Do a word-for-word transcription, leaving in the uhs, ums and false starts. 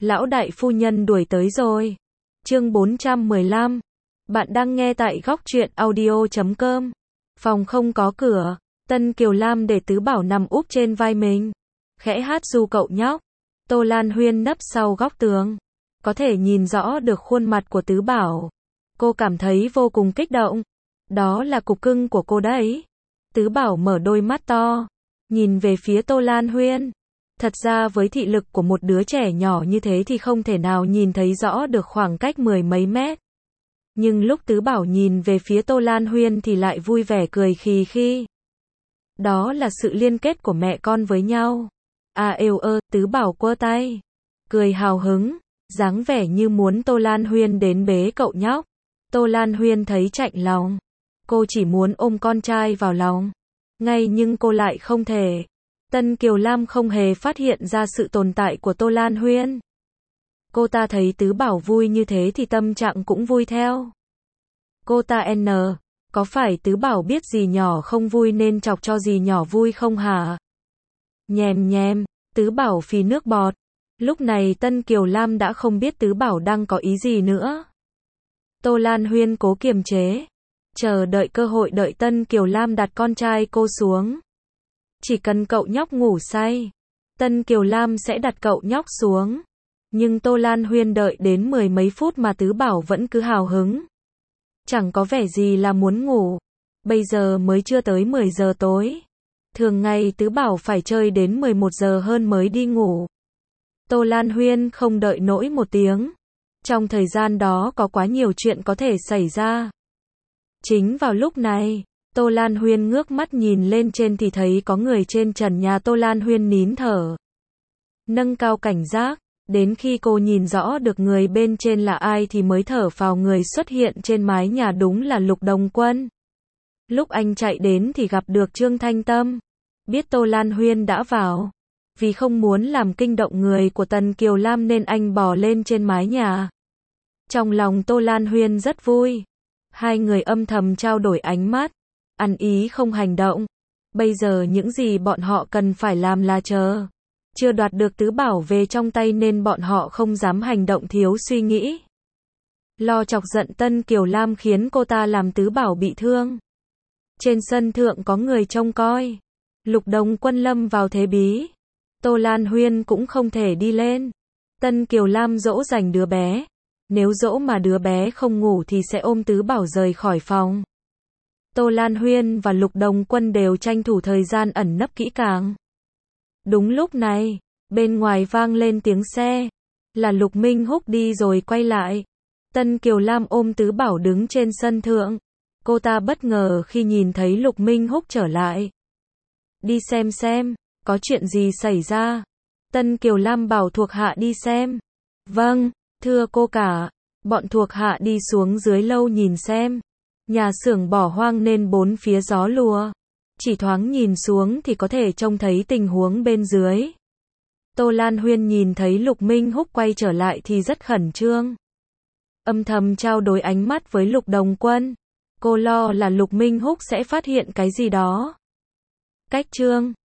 Lão đại phu nhân đuổi tới rồi. Chương bốn trăm mười lăm. Bạn đang nghe tại góc truyện audio chấm com. Phòng không có cửa, Tân Kiều Lam để Tứ Bảo nằm úp trên vai mình. Khẽ hát ru cậu nhóc. Tô Lan Huyên nấp sau góc tường. Có thể nhìn rõ được khuôn mặt của Tứ Bảo. Cô cảm thấy vô cùng kích động. Đó là cục cưng của cô đấy. Tứ Bảo mở đôi mắt to, nhìn về phía Tô Lan Huyên. Thật ra với thị lực của một đứa trẻ nhỏ như thế thì không thể nào nhìn thấy rõ được khoảng cách mười mấy mét. Nhưng lúc Tứ Bảo nhìn về phía Tô Lan Huyên thì lại vui vẻ cười khì khi. Đó là sự liên kết của mẹ con với nhau. À êu ơ, Tứ Bảo quơ tay, cười hào hứng, dáng vẻ như muốn Tô Lan Huyên đến bế cậu nhóc. Tô Lan Huyên thấy chạnh lòng. Cô chỉ muốn ôm con trai vào lòng. Ngay nhưng cô lại không thể. Tân Kiều Lam không hề phát hiện ra sự tồn tại của Tô Lan Huyên. Cô ta thấy Tứ Bảo vui như thế thì tâm trạng cũng vui theo. Cô ta n, có phải Tứ Bảo biết dì nhỏ không vui nên chọc cho dì nhỏ vui không hả? Nhèm nhèm, Tứ Bảo phì nước bọt. Lúc này Tân Kiều Lam đã không biết Tứ Bảo đang có ý gì nữa. Tô Lan Huyên cố kiềm chế, chờ đợi cơ hội đợi Tân Kiều Lam đặt con trai cô xuống. Chỉ cần cậu nhóc ngủ say, Tân Kiều Lam sẽ đặt cậu nhóc xuống. Nhưng Tô Lan Huyên đợi đến mười mấy phút mà Tứ Bảo vẫn cứ hào hứng. Chẳng có vẻ gì là muốn ngủ. Bây giờ mới chưa tới mười giờ tối. Thường ngày Tứ Bảo phải chơi đến mười một giờ hơn mới đi ngủ. Tô Lan Huyên không đợi nổi một tiếng. Trong thời gian đó có quá nhiều chuyện có thể xảy ra. Chính vào lúc này, Tô Lan Huyên ngước mắt nhìn lên trên thì thấy có người trên trần nhà. Tô Lan Huyên nín thở, nâng cao cảnh giác, đến khi cô nhìn rõ được người bên trên là ai thì mới thở phào. Người xuất hiện trên mái nhà đúng là Lục Đồng Quân. Lúc anh chạy đến thì gặp được Trương Thanh Tâm. Biết Tô Lan Huyên đã vào, vì không muốn làm kinh động người của Tần Kiều Lam nên anh bò lên trên mái nhà. Trong lòng Tô Lan Huyên rất vui. Hai người âm thầm trao đổi ánh mắt, ăn ý không hành động. Bây giờ những gì bọn họ cần phải làm là chờ. Chưa đoạt được Tứ Bảo về trong tay nên bọn họ không dám hành động thiếu suy nghĩ. Lo chọc giận Tân Kiều Lam khiến cô ta làm Tứ Bảo bị thương. Trên sân thượng có người trông coi. Lục Đồng Quân lâm vào thế bí. Tô Lan Huyên cũng không thể đi lên. Tân Kiều Lam dỗ dành đứa bé. Nếu dỗ mà đứa bé không ngủ thì sẽ ôm Tứ Bảo rời khỏi phòng. Tô Lan Huyên và Lục Đồng Quân đều tranh thủ thời gian ẩn nấp kỹ càng. Đúng lúc này, bên ngoài vang lên tiếng xe. Là Lục Minh Húc đi rồi quay lại. Tân Kiều Lam ôm Tứ Bảo đứng trên sân thượng. Cô ta bất ngờ khi nhìn thấy Lục Minh Húc trở lại. Đi xem xem, có chuyện gì xảy ra? Tân Kiều Lam bảo thuộc hạ đi xem. Vâng, thưa cô cả. Bọn thuộc hạ đi xuống dưới lâu nhìn xem. Nhà xưởng bỏ hoang nên bốn phía gió lùa. Chỉ thoáng nhìn xuống thì có thể trông thấy tình huống bên dưới. Tô Lan Huyên nhìn thấy Lục Minh Húc quay trở lại thì rất khẩn trương. Âm thầm trao đổi ánh mắt với Lục Đồng Quân. Cô lo là Lục Minh Húc sẽ phát hiện cái gì đó. Cách chương